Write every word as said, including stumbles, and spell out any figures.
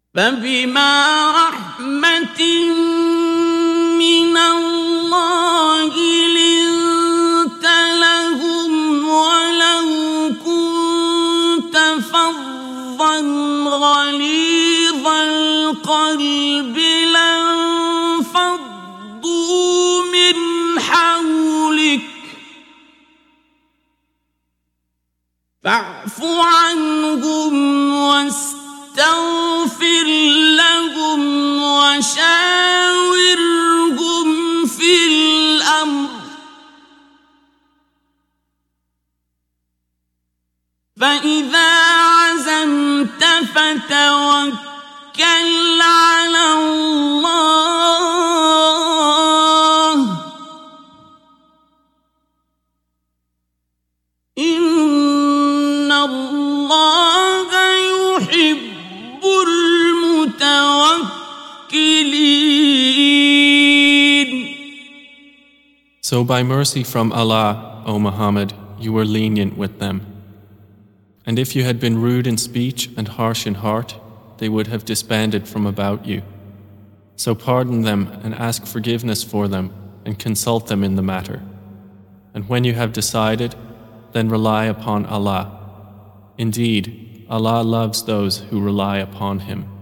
فبما رحمة من الله لنت لهم ولو كنت فظا غليظ القلب لانفضوا من حولك فاعف عنهم واستغفر لهم وشاورهم في الأمر فإذا عزمت فتوكل على الله إن الله يحب المتوكلين. So by mercy from Allah, O Muhammad, you were lenient with them. And if you had been rude in speech and harsh in heart, they would have disbanded from about you. So pardon them and ask forgiveness for them and consult them in the matter. And when you have decided, then rely upon Allah. Indeed, Allah loves those who rely upon Him.